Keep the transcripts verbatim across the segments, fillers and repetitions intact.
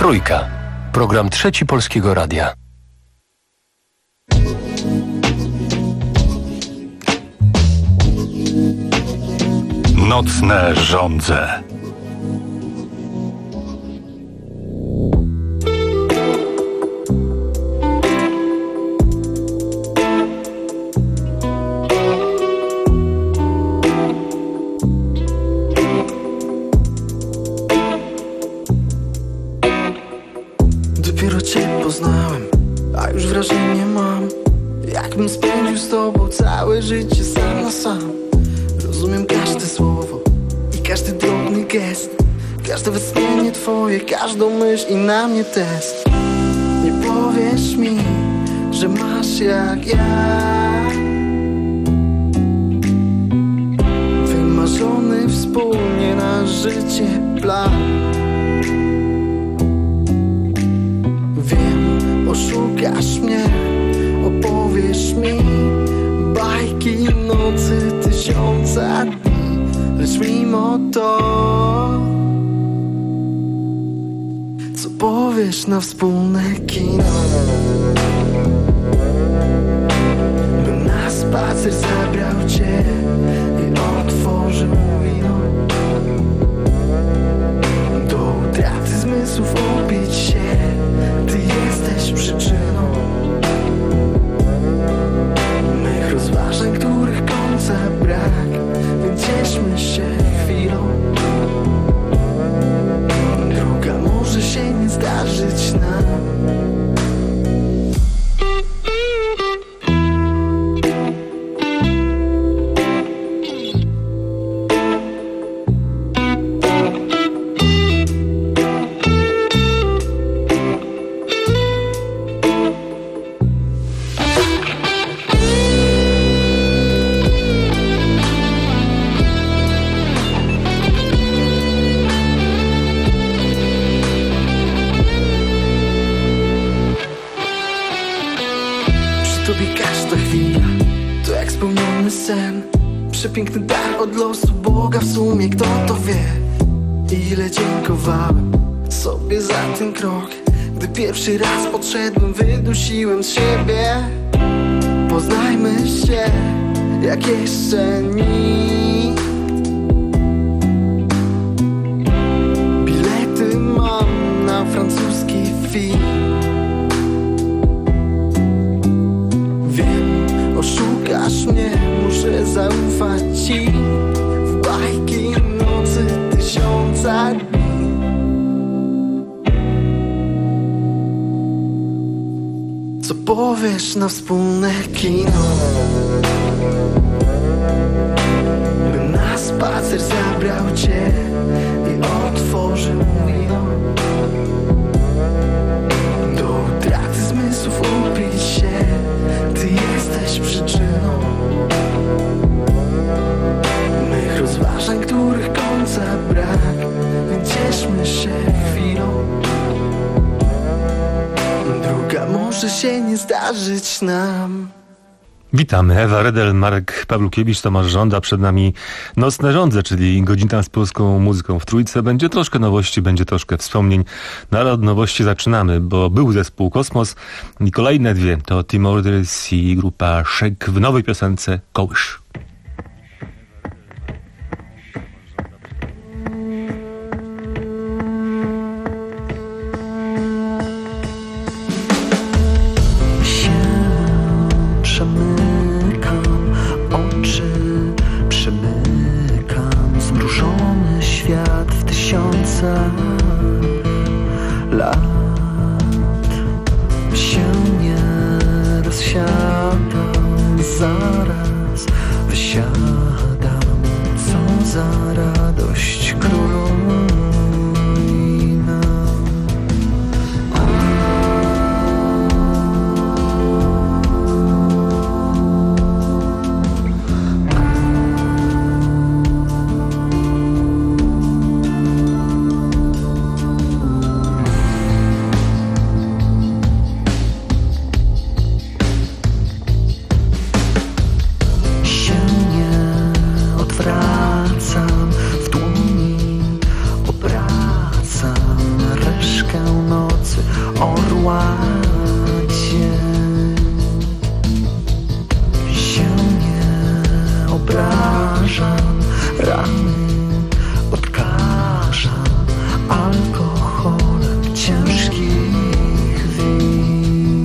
Trójka. Program Trzeci Polskiego Radia. Nocne żądze. Dopiero cię poznałem, a już wrażenie mam, jakbym spędził z tobą całe życie sam na sam. Rozumiem każde słowo i każdy drobny gest, każde westchnienie twoje, każdą myśl i na mnie test. Nie powiesz mi, że masz jak ja wymarzony wspólnie na życie plan. Wiem, oszukasz mnie, opowiesz mi bajki nocy tysiąca dni, lecz mimo to, co powiesz na wspólne kino? Bym na spacer zabrał cię i otworzył wino, do utraty zmysłów upić się. Ty jesteś przyczyną mych rozważań, których końca brak, więc cieszmy się chwilą. Druga może się nie zdarzyć nam. Przepiękny dar od losu Boga, w sumie kto to wie. Ile dziękowałem sobie za ten krok, gdy pierwszy raz podszedłem, wydusiłem z siebie. Poznajmy się jak jeszcze nikt. Bilety mam na francuski film. Wiem, oszukasz mnie, muszę zaufać ci w bajki nocy tysiąca dni. Co powiesz na wspólne kino? Bym na spacer zabrał cię i otworzył wino, do utraty zmysłów upić się. Ty jesteś przyczyną mych rozważań, których końca brak, więc cieszmy się chwilą. Druga może się nie zdarzyć nam. Witamy, Ewa Redel, Marek Pawlukiewicz, Tomasz Żąda. Przed nami Nocne żądze, czyli godzina z polską muzyką w Trójce. Będzie troszkę nowości, będzie troszkę wspomnień. No ale od nowości zaczynamy, bo był zespół Kosmos i kolejne dwie to Team Orders i grupa Shake w nowej piosence Kołysz. Lat się nie rozsiadam, zaraz wysiadam. Co za radość króluje nam. Się nie odwracam, odkażam rany, odkażam alkoholem ciężkich win.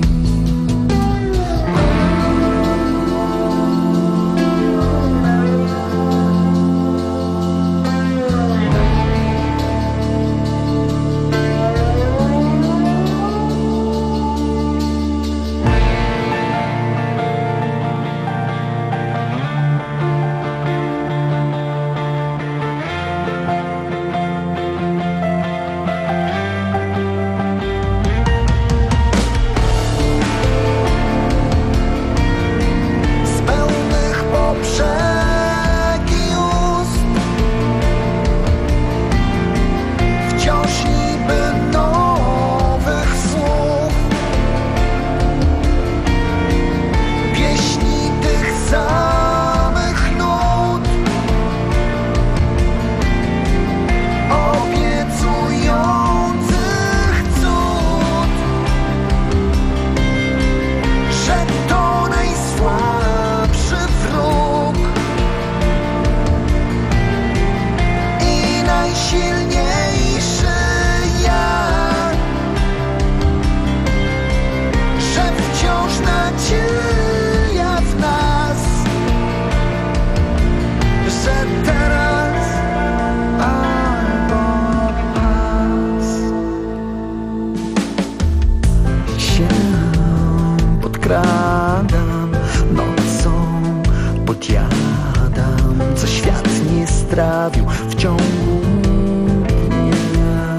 Podkradam, nocą podjadam, co świat nie strawił w ciągu dnia.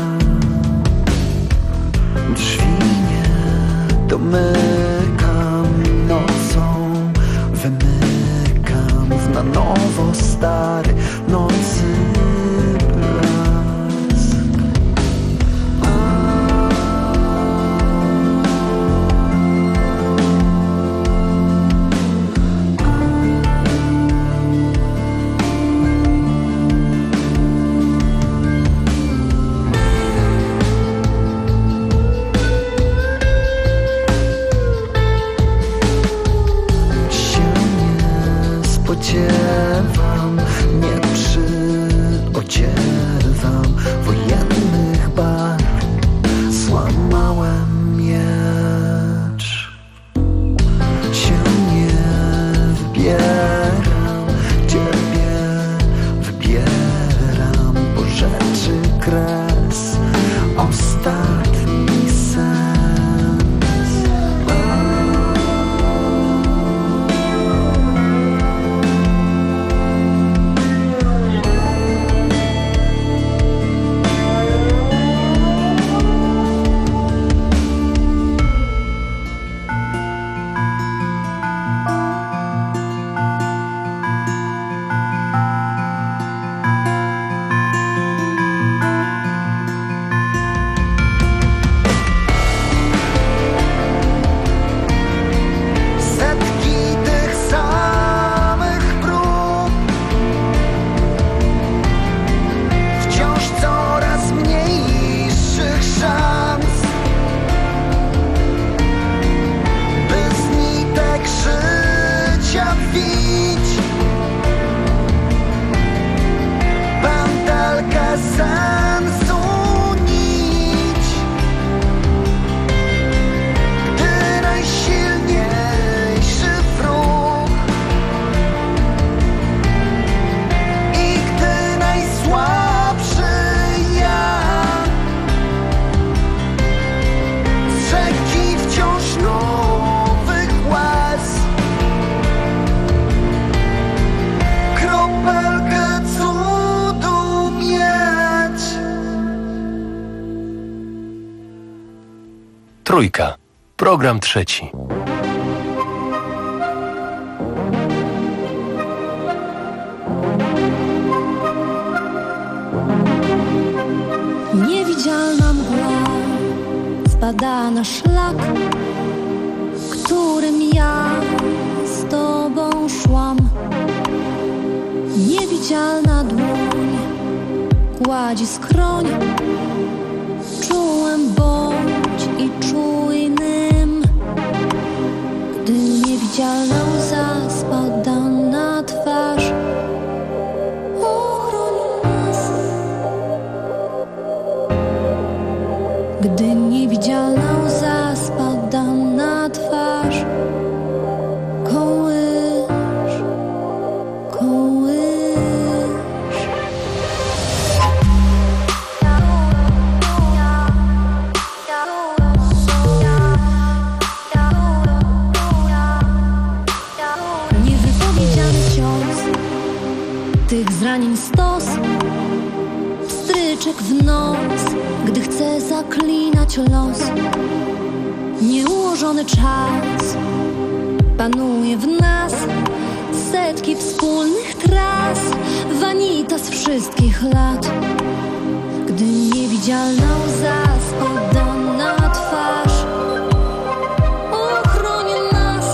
Drzwi nie domykam, nocą wymykam w na nowo stary nocy blask. Spodziewam, nie przyodziewam wojennych barw, złamałem miecz. Się nie wybieram, ciebie wybieram, po rzeczy kres, ostatni sen. Trójka. Program trzeci. Niewidzialna mgła spada na szlak, którym ja z tobą szłam. Niewidzialna dłoń gładzi skroń, czułem bądź i czujnym, gdy niewidzialna łza spada na twarz. Tych zranień stos, pstryczek w nos, gdy chcę zaklinać los. Nieułożony czas panuje w nas, setki wspólnych tras, vanita z wszystkich lat. Gdy niewidzialna łza spada na twarz, ochroni nas.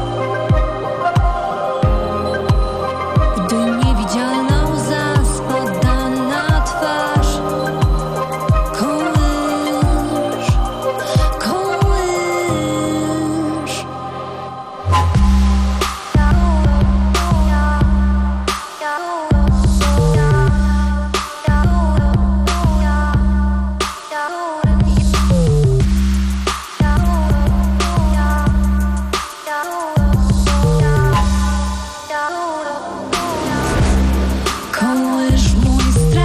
Gdy niewidzialna łza spada na twarz, kołysz, kołysz. Kołysz mój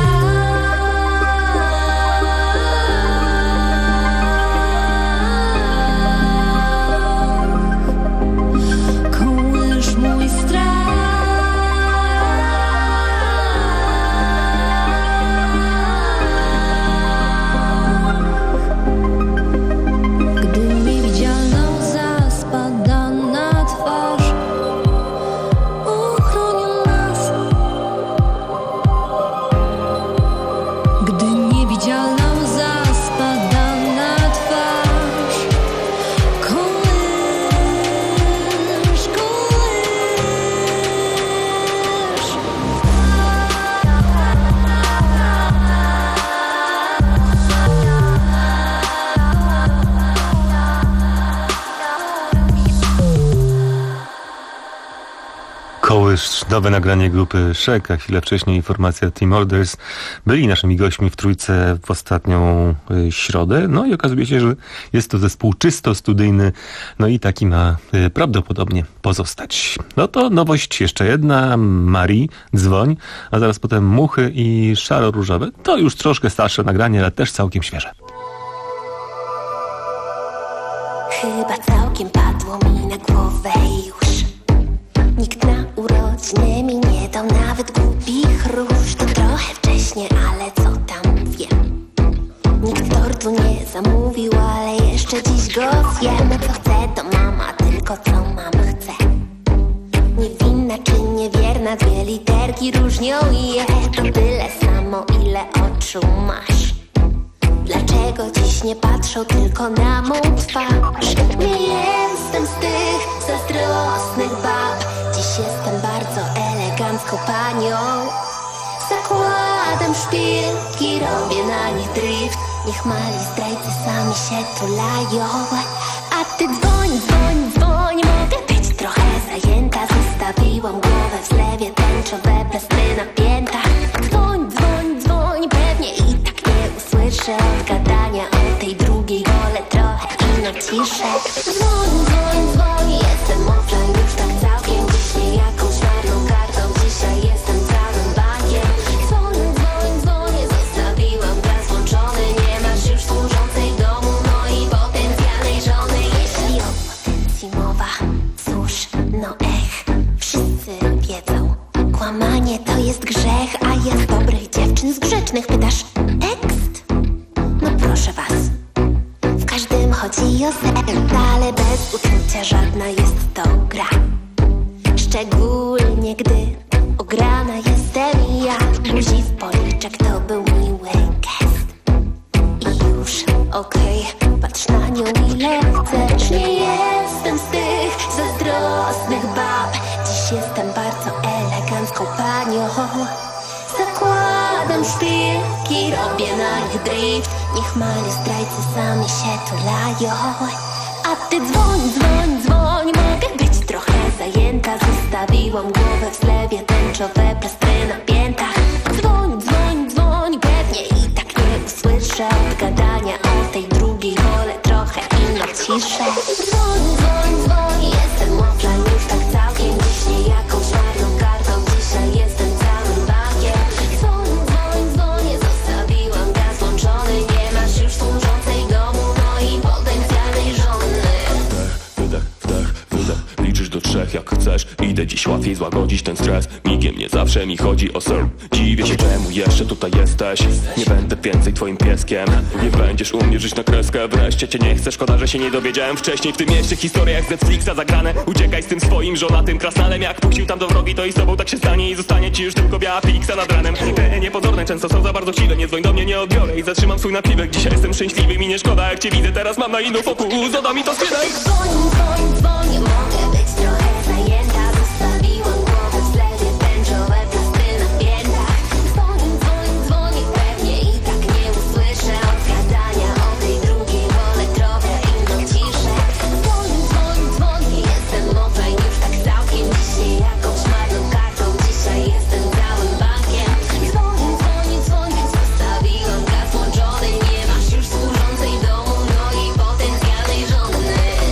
strach, kołysz mój strach. Gdy niewidzialna łza spada na twarz, ochroni nas. Gdy niewidzialna łza spada na twarz, kołysz, kołysz. Kołysz, nowe nagranie grupy Szek, a chwilę wcześniej informacja Team Orders. Byli naszymi gośćmi w Trójce w ostatnią y, środę. No i okazuje się, że jest to zespół czysto studyjny, no i taki ma y, prawdopodobnie pozostać. No to nowość jeszcze jedna, Marii, Dzwoń, a zaraz potem Muchy i Szaro-Różowe. To już troszkę starsze nagranie, ale też całkiem świeże. Chyba całkiem padło mi na głowę już. Nikt na urodziny mi nie dał nawet głupich róż. To trochę wcześnie, ale co tam wiem. Nikt tortu nie zamówił, ale jeszcze dziś go zjem. Co chcę to mama, tylko co mam chce. Niewinna czy niewierna, dwie literki różnią je. To tyle samo, ile oczu masz. Dlaczego dziś nie patrzą tylko na mą twarz? Nie jestem z tych zazdrosnych bab. Dziś jestem bardzo elegancką panią. Zakładam szpilki, robię na nich drift. Niech mali zdrajcy sami się tulają. A ty dzwoń, dzwoń, dzwoń. Mogę być trochę zajęta. Zostawiłam głowę w zlewie, tęczowe plastry na piętach. Dzwoń, dzwoń, dzwoń. Pewnie i tak nie usłyszę od gadania o tej drugiej. Wolę trochę ino ciszę. Dzwoń, dzwoń, dzwoń. Jestem offline już tak całkiem. Dziś nie jakąś marną kartą. Dzisiaj jestem całym bankiem. Dzwoń, dzwoń, dzwoń. Zostawiłam gaz włączony. Nie masz już służącej w domu mojej potencjalnej żony. Jeśli o potencji mowa, cóż, no ech, wszyscy wiedzą. Kłamanie to jest grzech, a ja z dobrych dziewczyn, z grzecznych pytasz tekst? No proszę was. W każdym chodzi o seks, ale bez uczucia żadna jest to gra. Szczególnie gdy ograna jestem ja. Buzi w policzek to był miły gest. I już okej, okay, patrz na nią ile chcesz. Nie jestem z tych zazdrosnych bab. Dziś jestem bardzo elegancką panią. Zakładam szpilki, robię na nich drift. Niech mali zdrajcy sami się tulają. A ty dzwoń, dzwoń, dzwoń. Mogę być trochę zajęta. Zostawiłam głowę w zlewie, tęczowe plastry na piętach. Dzwoń, dzwoń, dzwoń. Pewnie i tak nie usłyszę od gadania o tej drugiej. Wolę trochę ino ciszę. Dzwoń, dzwoń, dzwoń. Jestem offline już tak całkiem. Dziś nie jakąś marną kartą. Dzisiaj jestem całym bankiem. Dzwoń, dzwoń, dzwoń. Zostawiłam gaz włączony. Nie masz już służącej w domu mojej potencjalnej żony. Wdech, wydech, wdech, wydech. Liczysz do trzech jak chcesz i idę dziś łatwiej złagodzić ten stres. Migiem nie zawsze mi chodzi o ser. Dziwię się czemu jeszcze tutaj jesteś. Nie będę więcej twoim pieskiem. Nie będziesz u mnie żyć na kreskę. Wreszcie cię nie chcę, szkoda, że się nie dowiedziałem wcześniej. W tym mieście historia jak z Netflixa zagrane. Uciekaj z tym swoim żonatym krasnalem. Jak puścił tam do wrogi, to i z tobą tak się stanie. I zostanie ci już tylko biała fiksa nad ranem. Te niepozorne często są za bardzo siwe. Nie dzwoń do mnie, nie odbiorę i zatrzymam swój napiwek. Dzisiaj jestem szczęśliwy, mi nie szkoda. Jak cię widzę, teraz mam na inną fokus. Oda mi to sprzedaj. Dzwoń, dzwoń, dzwoń, mogę być trochę zajęta. Zostawiłam głowę w zlewie, tęczowe plasty na piętach. Dzwoń, dzwoń, dzwoń, pewnie i tak nie usłyszę odgadania o tej drugiej, wolę trochę inną ciszę. Dzwoń, dzwoń, dzwoń, jestem offline już tak całkiem. Dzisiaj jakąś marną kartą, dzisiaj jestem całym bankiem. Dzwoń, dzwoń, dzwoń, zostawiłam gaz włączony. Nie masz już służącej domu, no i potencjalnej żony.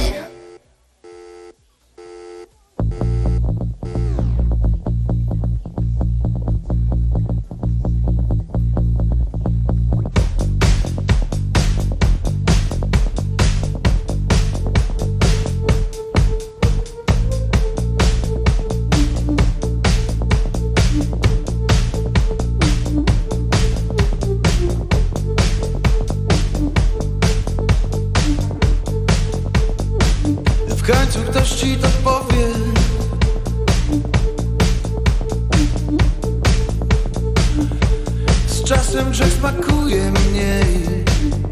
W końcu ktoś ci to powie. Z czasem grzech smakuje mniej.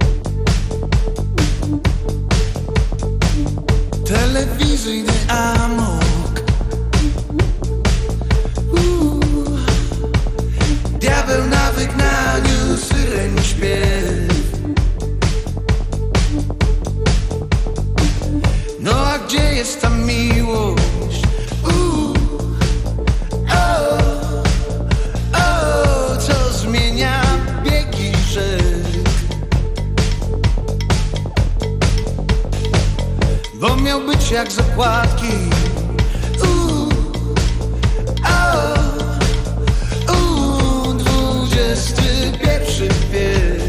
Telewizyjny amok. Uuu. Diabeł na wygnaniu, syren śpiew. No a gdzie jest ta miłość? Uuu. O, o, co zmienia biegi rzek. Bo miał być jak zakładki. Uuu. O, uuu, dwudziesty pierwszy wiek.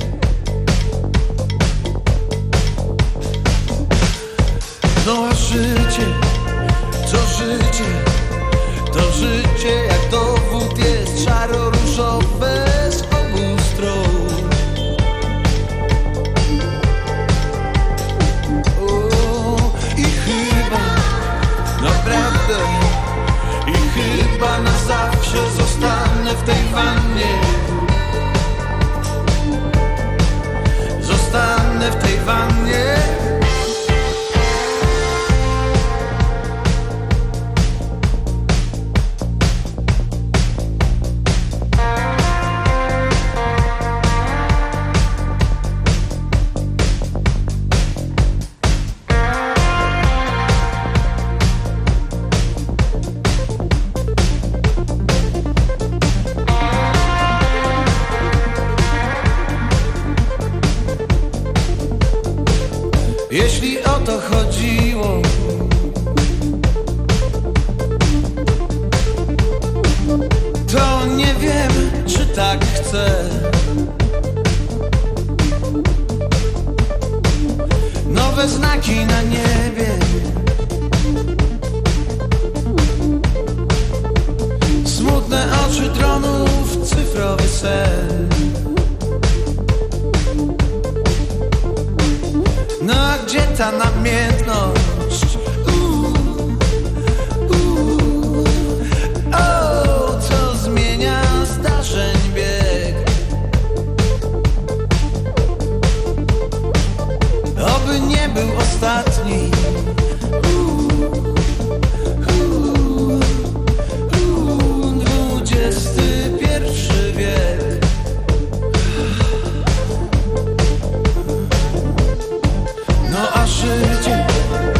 No a życie, to życie, to życie jak dowód jest szaro-różowe z obu stron. O, i chyba, naprawdę, i chyba na zawsze zostanę w tej wannie. Zostanę w tej wannie. Jeśli o to chodziło, to nie wiem, czy tak chcę. Nowe znaki na niebie, smutne oczy dronów, cyfrowy sen. No a gdzie ta namiętność? Uuu, uuu. O, co zmienia zdarzeń bieg. Oby nie był ostatni. Uuu, uuu, uuu, dwudziesty pierwszy wiek. No a życie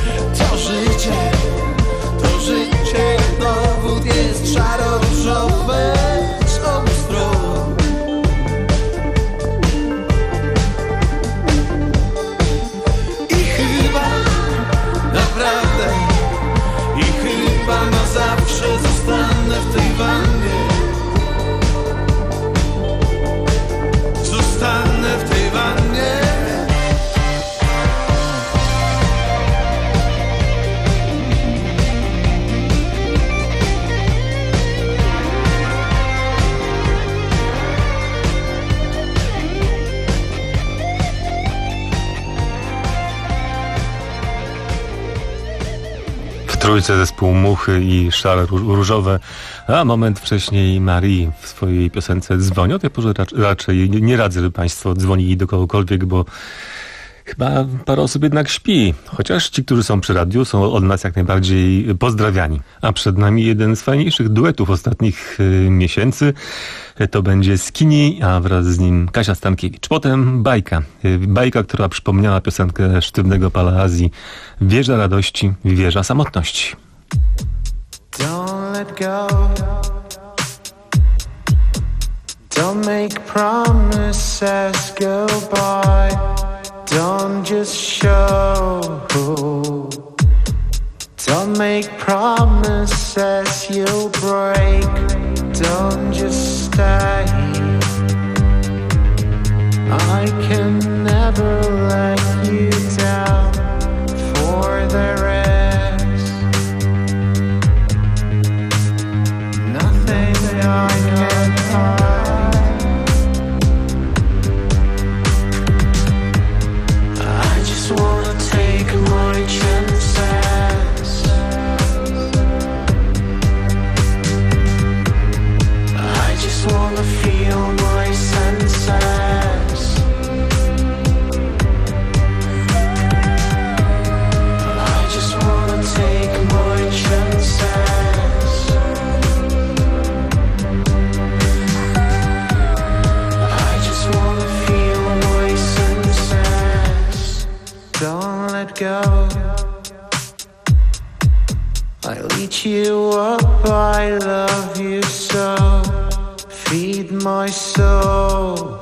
trójce zespół Muchy i Szare Różowe, a moment wcześniej Marie w swojej piosence Dzwoni. O tej porze raczej nie radzę, żeby Państwo dzwonili do kogokolwiek, bo chyba parę osób jednak śpi, chociaż ci, którzy są przy radiu, są od nas jak najbardziej pozdrawiani. A przed nami jeden z fajniejszych duetów ostatnich y, miesięcy. To będzie Skinny, a wraz z nim Kasia Stankiewicz. Potem Bajka. Y, bajka, która przypomniała piosenkę Sztywnego Pana Azji. Wieża radości, wieża samotności. Don't let go. Don't make promises go by. Don't just show. Don't make promises you'll break. Don't just stay. I can never let you down. For the rest, nothing I can hide. I just wanna take my chances. I just wanna feel my senses. I just wanna take my chances. I just wanna feel my senses. Don't let go. I'll eat you up, I love you so. Feed my soul.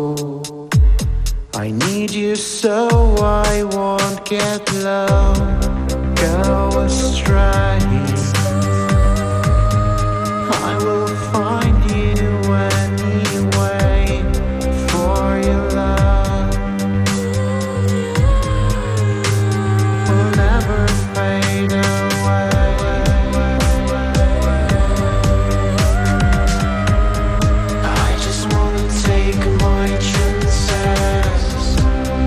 I need you so I won't get low. Go astray. I will find you anyway. For your love will never fade away. I just wanna take my chances.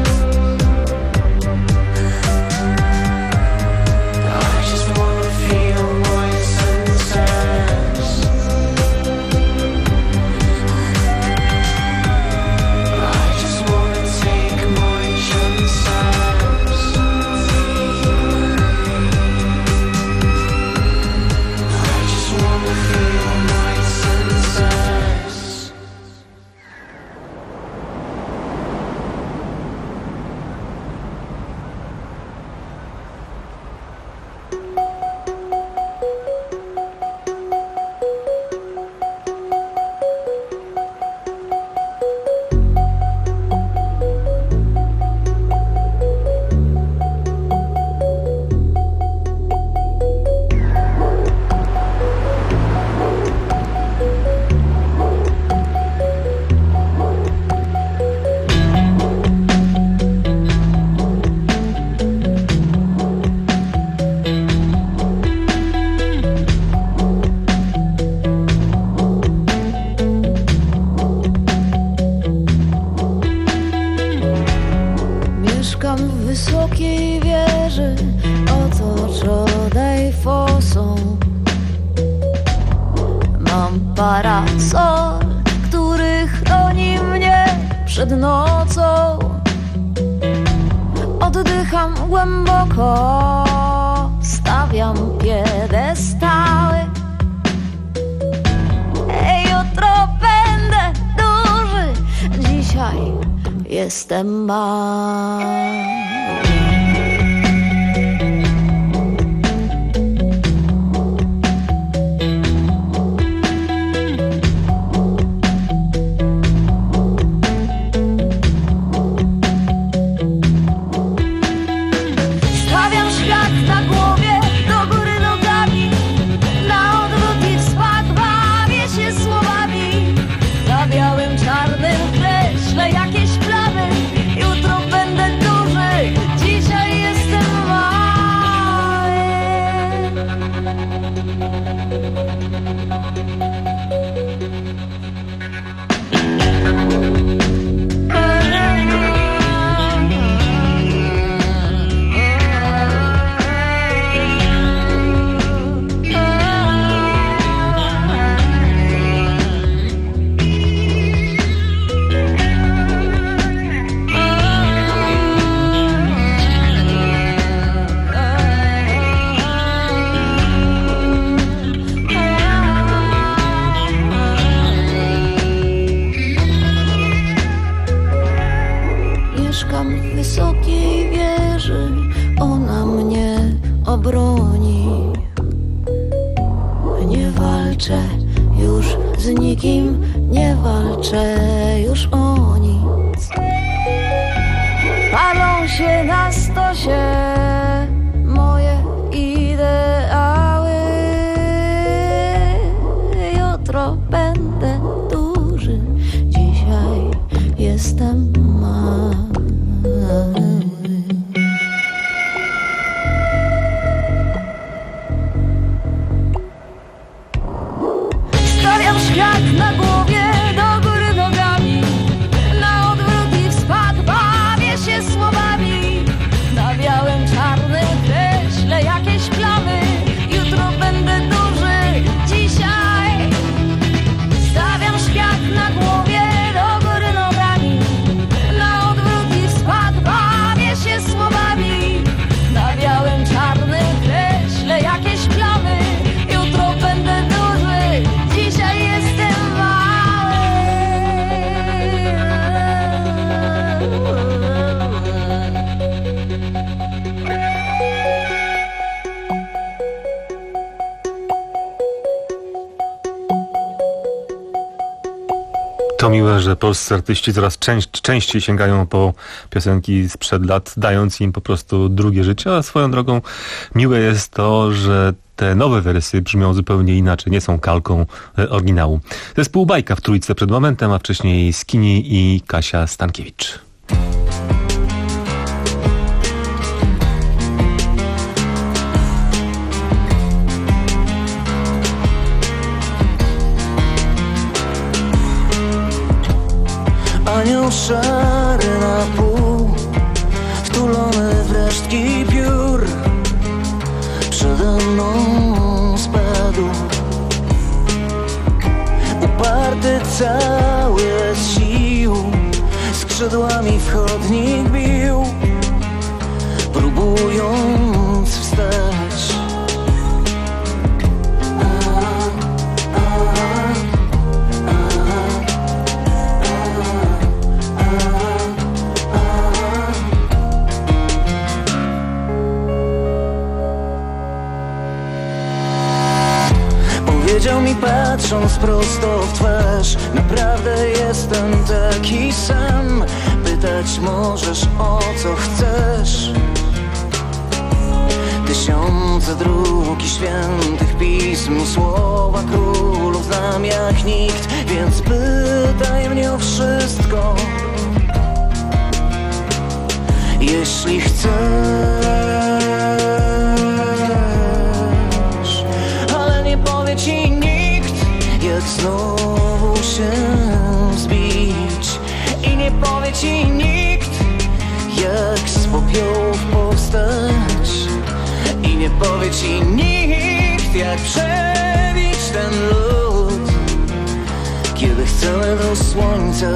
I just wanna feel my senses. I just wanna take my chances. I just wanna feel my senses. Mieszkam w wysokiej wieży otoczonej fosą. Mam parasol, który chroni mnie przed nocą. Oddycham głęboko, stawiam piedestały. Ej, jutro będę duży, dzisiaj jestem mały. Stawiam świat na głowie, do góry nogami, na odwrót i w spad bawię się słowami. Za białym, czarnym kreślę jakieś plany. Jutro będę duży, z nikim nie walczę już o nic. Palą się na stosie moje ideały. Jutro będę duży, dzisiaj jestem mały. Stawiam świat na głowie, do góry nogami, na odwrót i w spad, bawię się słowami. Na białym, czarnym kreślę jakieś plamy. Jutro będę duży, dzisiaj. Stawiam świat na głowie, do góry nogami, na odwrót i w spad, bawię się słowami. Na białym, czarnym kreślę jakieś plamy. Jutro będę duży, dzisiaj jestem mały. To miłe, że polscy artyści coraz częś, częściej sięgają po piosenki sprzed lat, dając im po prostu drugie życie, a swoją drogą miłe jest to, że te nowe wersje brzmią zupełnie inaczej, nie są kalką e, oryginału. Zespół Bajka w Trójce przed momentem, a wcześniej Skinny i Kasia Stankiewicz. Anioł szary na pół, wtulony w resztki piór, przede mną spadł. Uparty cały z sił, skrzydłami w chodnik bił, próbując wstać. Powiedział mi patrząc prosto w twarz: naprawdę jestem taki sam. Pytać możesz o co chcesz. Tysiące dróg i świętych pism, słowa królów znam jak nikt, więc pytaj mnie o wszystko, jeśli chcesz. Ale nie powie ci nikt, jak znowu się zbić. I nie powie ci nikt, jak z popiołów powstać. I nie powie ci nikt, jak przebić ten lód, kiedy chcemy do słońca.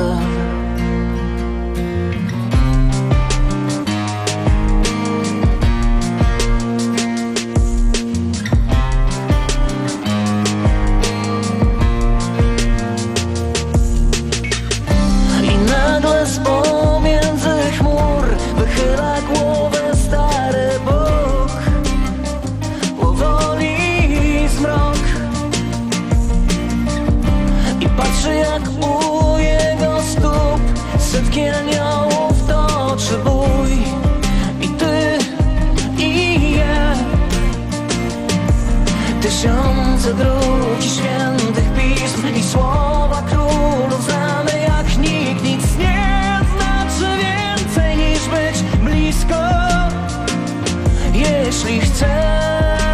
Tysiące dróg i świętych pism i słowa królów znamy jak nikt. Nic nie znaczy więcej niż być blisko, jeśli chcesz.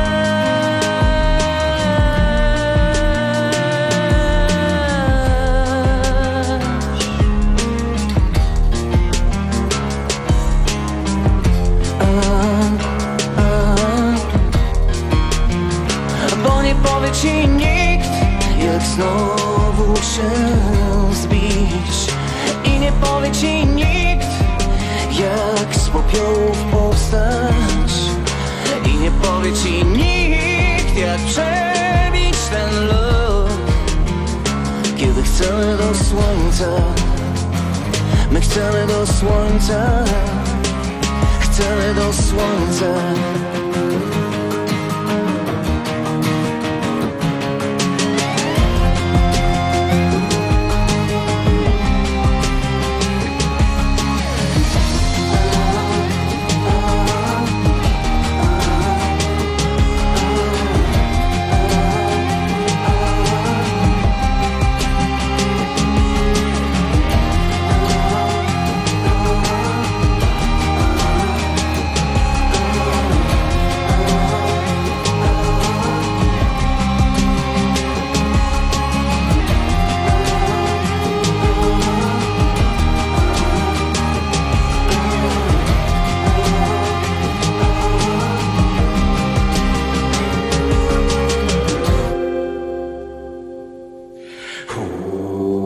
Ci nikt, jak znowu się zbić. I nie powie ci nikt, jak z popiołów powstać. I nie powie ci nikt, jak przebić ten lód, kiedy chcemy do słońca. My chcemy do słońca, chcemy do słońca.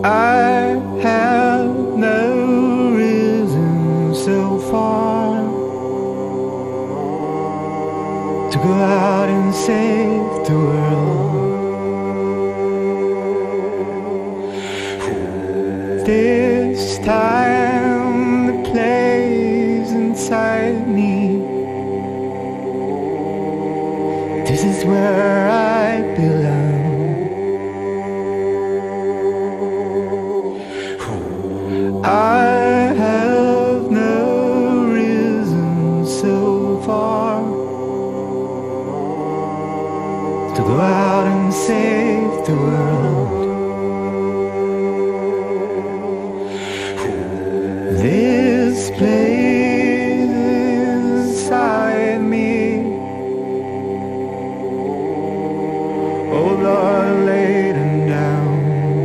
I have no reason so far to go out and save the world. This time the place inside me, this is where I belong. I have no reason so far to go out and save the world. This place inside me, oh Lord, lay them down.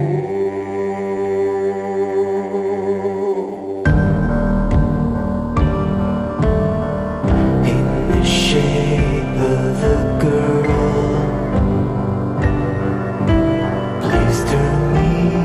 In the shape of a girl, please turn me.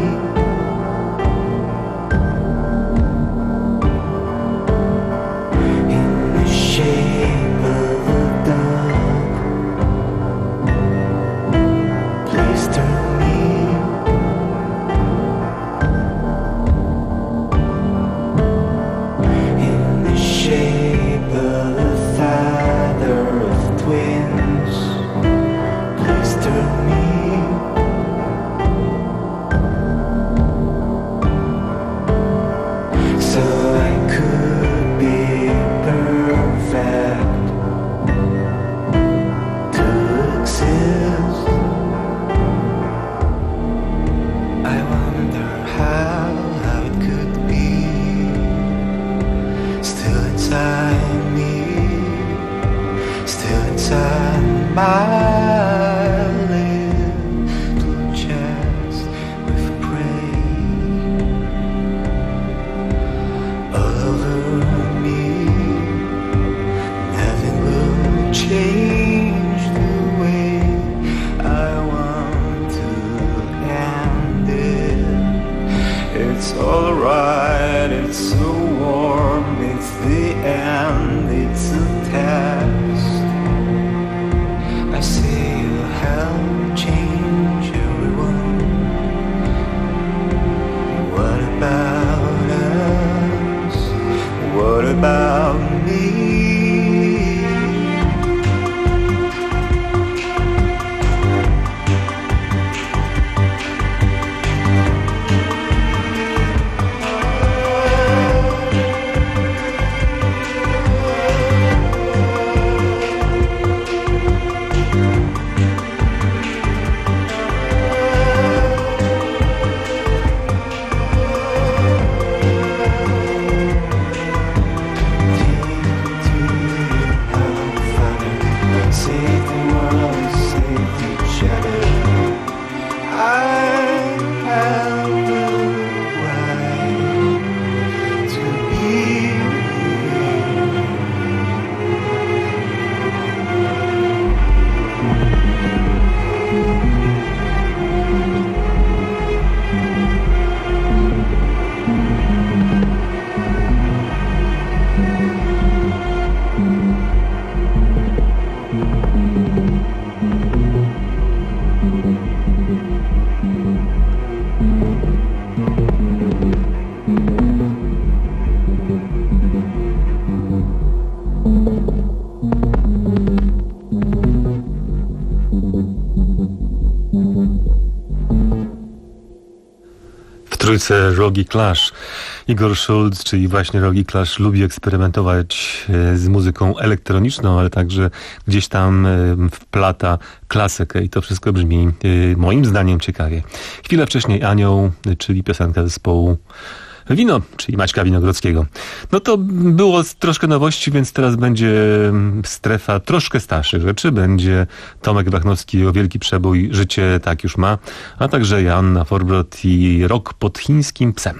trójce Rogi Clash. Igor Schulz, czyli właśnie Rogi Clash, lubi eksperymentować z muzyką elektroniczną, ale także gdzieś tam wplata klasykę i to wszystko brzmi moim zdaniem ciekawie. Chwilę wcześniej Anioł, czyli piosenka zespołu Wino, czyli Maćka Winogrodzkiego. No to było troszkę nowości, więc teraz będzie strefa troszkę starszych rzeczy. Będzie Tomek Bachnowski o Wielki Przebój, Życie tak już ma, a także Joanna Forbrot i Rok pod chińskim psem.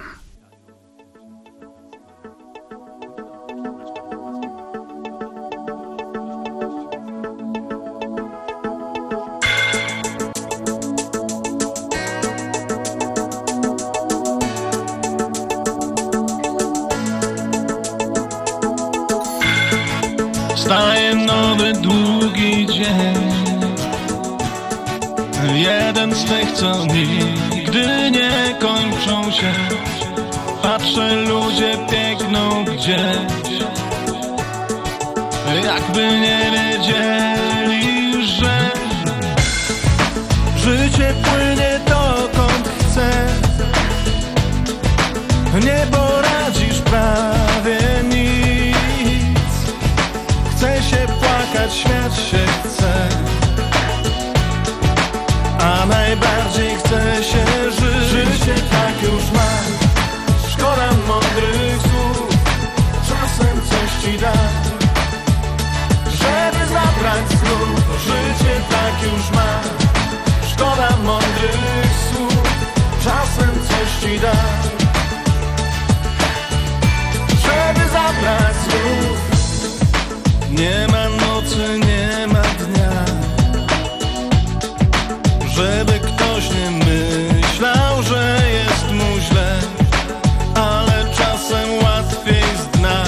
jeden z tych, co nigdy nie kończą się. Patrzę, ludzie biegną gdzieś, jakby nie wiedzieli, że życie płynie dokąd chce. Nie poradzisz prawie nic. Chce się płakać, śmiać się chce, a najbardziej chce się żyć. Życie tak już ma, szkoda mądrych słów. Czasem coś ci da, żeby zabrać znów. Życie tak już ma, szkoda mądrych słów. Czasem coś ci da, żeby zabrać znów. Nie ma nocy, nie ma dnia, żeby ktoś nie myślał, że jest mu źle, ale czasem łatwiej z dna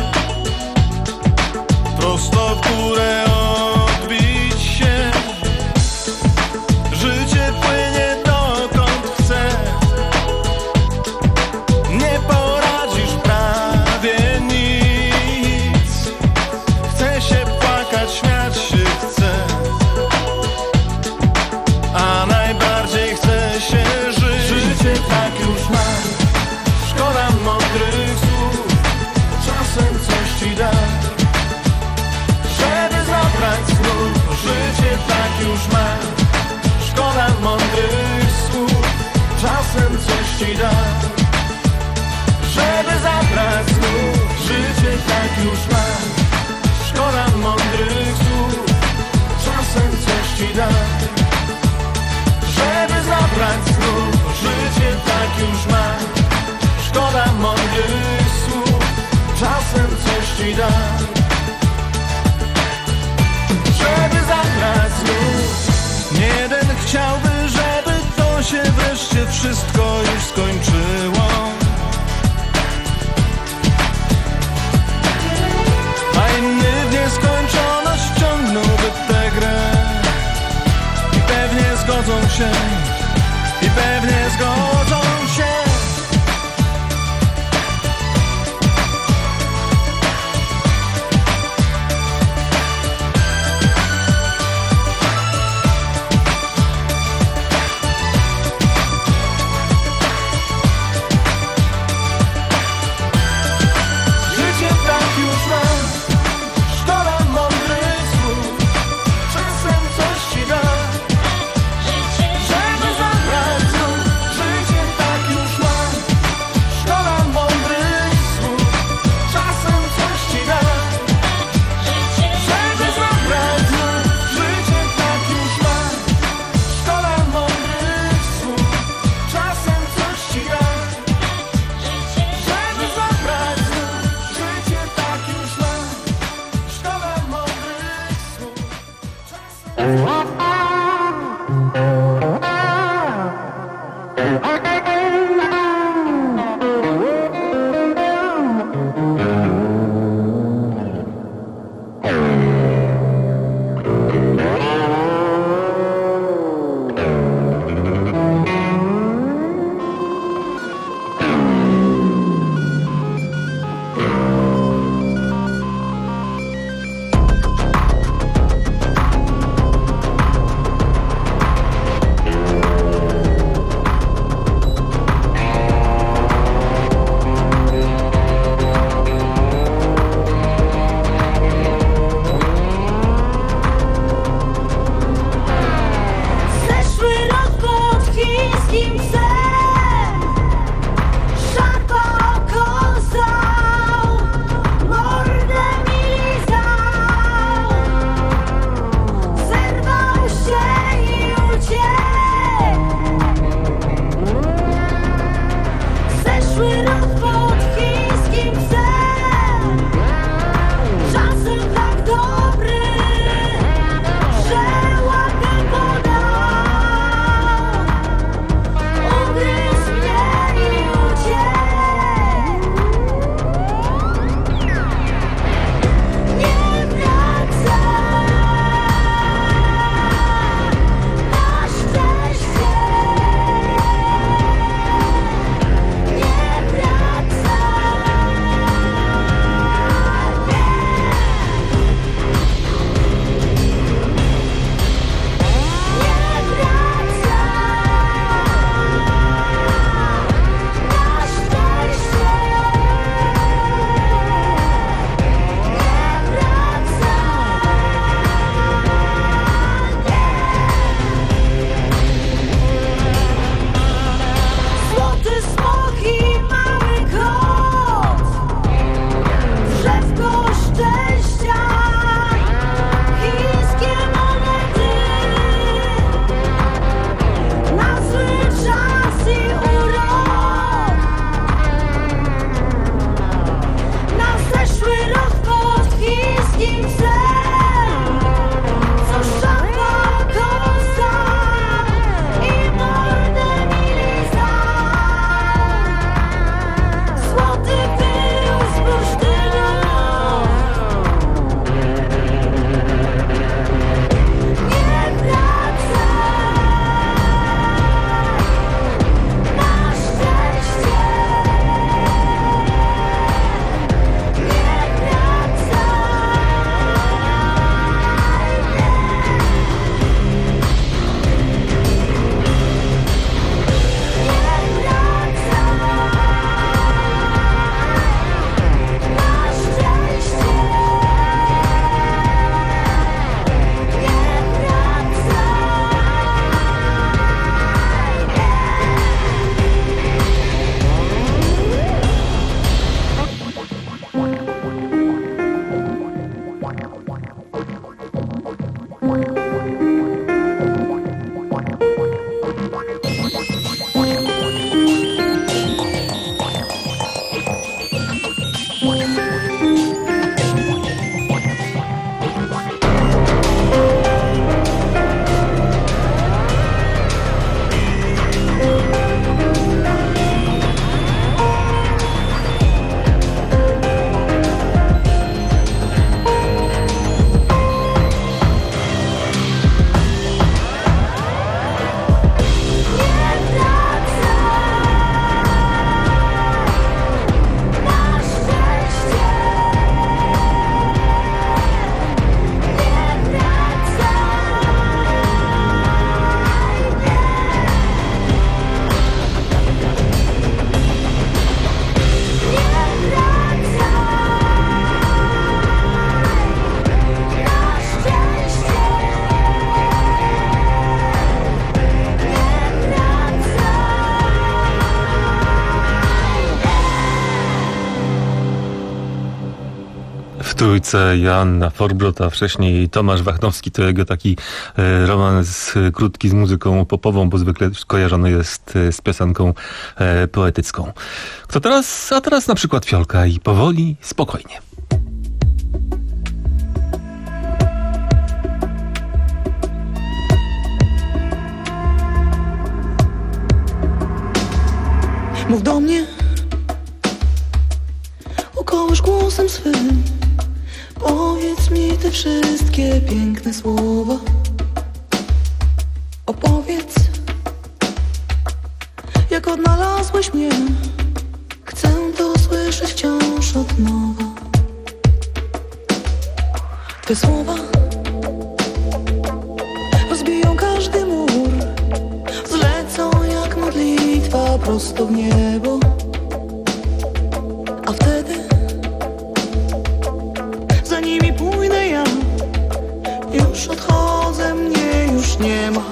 prosto w górę odbić się. Życie płynie dokąd chce, nie poradzisz prawie nic. Chce się płakać, śmiać się chce, a najbardziej chce się żyć. Życie tak już ma, szkoda mądrych słów. Czasem coś ci da, żeby zabrać znów. Życie tak już ma, szkoda mądrych słów. Czasem coś ci da, żeby zabrać znów. Życie tak już ma, szkoda mądrych słów. Czasem coś ci da, żeby zabrać znów. Życie tak już ma, szkoda mądrych słów. Czasem coś ci da, żeby zabrać znów. Nie jeden chciałby, żeby to się wreszcie wszystko już skończyło, a inny w nieskończoność ciągnąłby tę grę. I pewnie zgodzą się, i pewnie zgodzą się. Życie tak już ma, szkoda mądrych słów. Czasem coś ci da, żeby zabrać znów. Życie tak już ma, szkoda mądrych słów. Czasem coś ci da, żeby zabrać znów. Życie tak już ma, szkoda mądrych słów. Czasem coś ci da, żeby zabrać znów. Życie tak już ma, szkoda mądrych słów. Trójce Joanna Forbrot, a wcześniej Tomasz Wachnowski, to jego taki e, romans e, krótki z muzyką popową, bo zwykle kojarzony jest e, z piosenką e, poetycką. Kto teraz? A teraz na przykład Fiolka i powoli, spokojnie. Mów do mnie, ukołysz głosem swym. Powiedz mi te wszystkie piękne słowa. Opowiedz, jak odnalazłeś mnie. Chcę to słyszeć wciąż od nowa. Te słowa rozbiją każdy mur, zlecą jak modlitwa prosto w niebo. A wtedy za nimi pójdę ja. Już odchodzę, mnie już nie ma.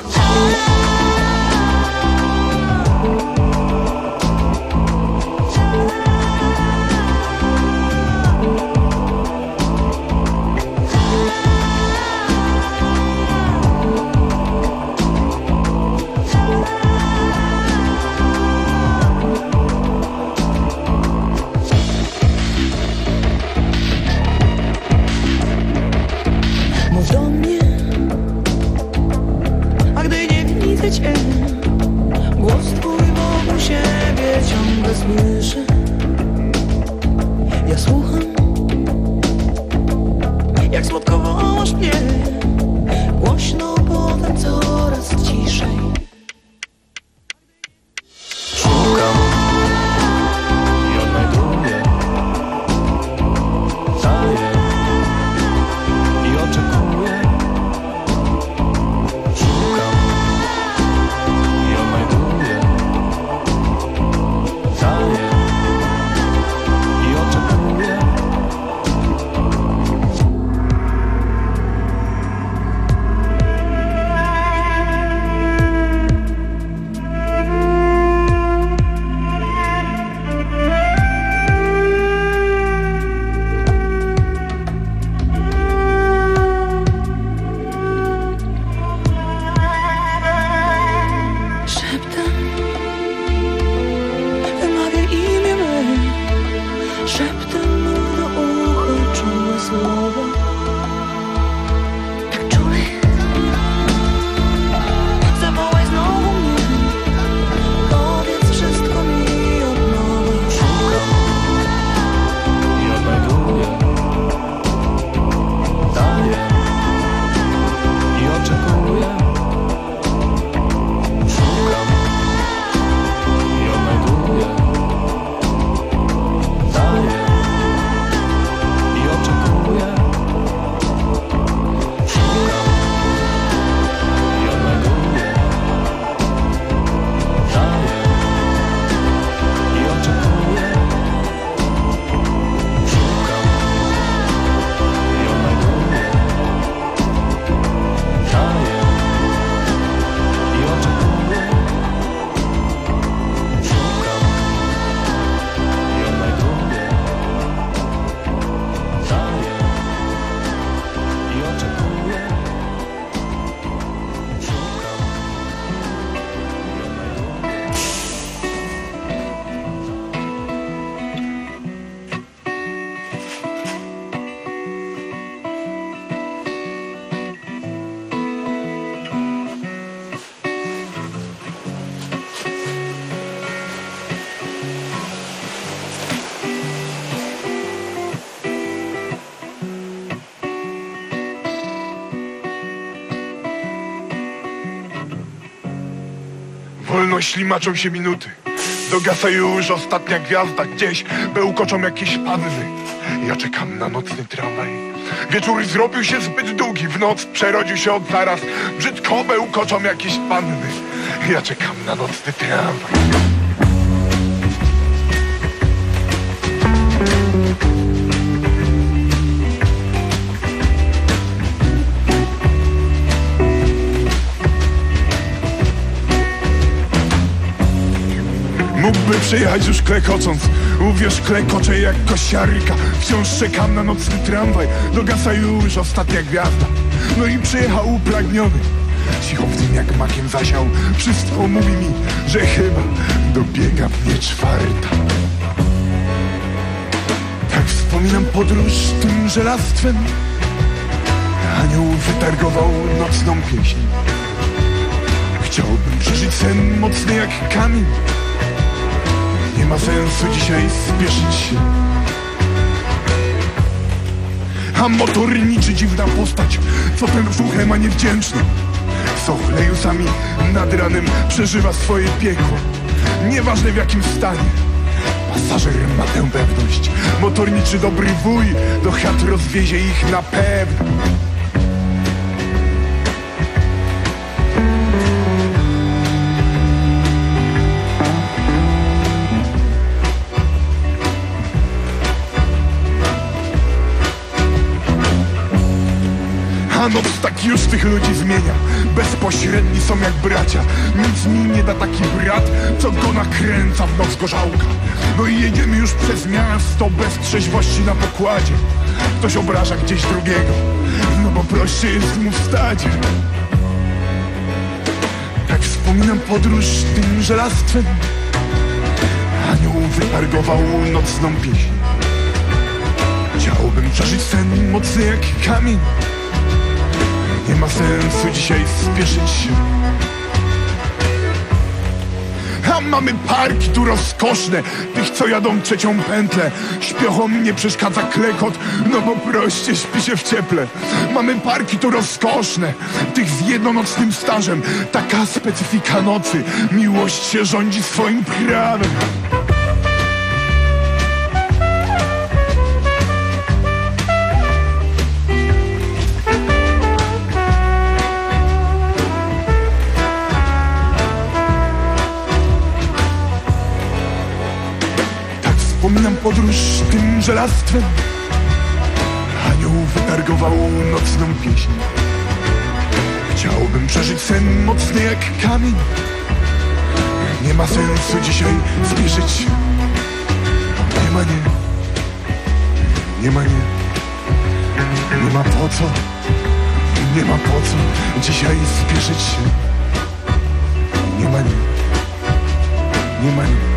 Mów do mnie, a gdy nie widzę cię, głos twój wokół siebie ciągle słyszę. Ja słucham, jak słodko wołasz mnie, głośno, potem coraz ciszej. Szukam i odnajduję, daję i oczekuję. Szukam i odnajduję, daję i oczekuję. Szeptem wymawia imię me, szeptem mu do ucha czułe słowa. Tak czule zawołaj znowu mnie, powiedz wszystko mi od nowa. Szukam i odnajduję, daję i oczekuję. Szukam i odnajduję, daję i oczekuję. Szukam i odnajduję, daję i oczekuję. Szukam i odnajduję, daję i oczekuję. Szukam i odnajduję, daję i oczekuję. Szukam i odnajduję. Wolno ślimaczą się minuty. Dogasa już ostatnia gwiazda. Gdzieś bełkoczą jakieś panny. Ja czekam na nocny tramwaj. Wieczór zrobił się zbyt długi. W noc przerodził się od zaraz. Brzydko bełkoczą jakieś panny. Ja czekam na nocny tramwaj. Mógłby przyjechać już klekocąc. Uwierz, klekoczę jak kosiarka. Wciąż czekam na nocny tramwaj. Dogasa już ostatnia gwiazda. No i przyjechał upragniony. Cicho w tym jak makiem zasiał. Wszystko mówi mi, że chyba dobiega mnie czwarta. Tak wspominam podróż tym żelastwem. Anioł wytargował nocną pieśń. Chciałbym przeżyć sen mocny jak kamień. Nie ma sensu dzisiaj spieszyć się. A motorniczy dziwna postać, co ten brzuchem, a niewdzięczny. Sochlejusami nad ranem przeżywa swoje piekło. Nieważne w jakim stanie. Pasażer ma tę pewność. Motorniczy dobry wuj do chat rozwiezie ich na pewno. A noc tak już tych ludzi zmienia. Bezpośredni są jak bracia. Nic mi nie da taki brat, co go nakręca w noc gorzałka. No i jedziemy już przez miasto bez trzeźwości na pokładzie. Ktoś obraża gdzieś drugiego, no bo prościej jest mu w stadzie. Tak wspominam podróż tym żelastwem. Anioł wytargował nocną pieśń. Chciałbym przeżyć sen mocny jak kamień. Nie ma sensu dzisiaj spieszyć się. A mamy parki tu rozkoszne, tych co jadą trzecią pętlę. Śpiochom nie przeszkadza klekot, no bo proście śpi się w cieple. Mamy parki tu rozkoszne, tych z jednonocnym stażem. Taka specyfika nocy, miłość się rządzi swoim prawem. Wspominam podróż tym żelastwem. Anioł wytargował nocną pieśń. Chciałbym przeżyć sen mocny jak kamień. Nie ma sensu dzisiaj spieszyć się. Nie ma nie. Nie ma nie. Nie ma po co. Nie ma po co dzisiaj spieszyć się. Nie ma nie. Nie ma nie.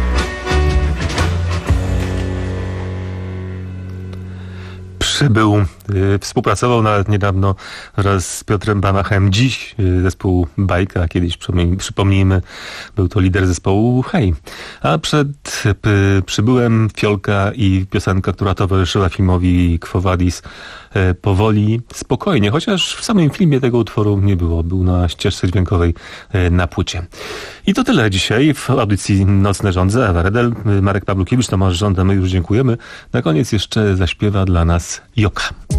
Przybył, y, współpracował nawet niedawno wraz z Piotrem Bamachem. Dziś y, zespół Bajka, kiedyś przypomnijmy, był to lider zespołu Hej. A przed y, Przybyłem Fiolka i piosenka, która towarzyszyła filmowi Quo Vadis, y, powoli, spokojnie, chociaż w samym filmie tego utworu nie było. Był na ścieżce dźwiękowej y, na płycie. I to tyle dzisiaj w audycji Nocne Żądze. Ewa Redel, Marek Pawlukiewicz, Tomasz Żąda, my już dziękujemy. Na koniec jeszcze zaśpiewa dla nas Joka.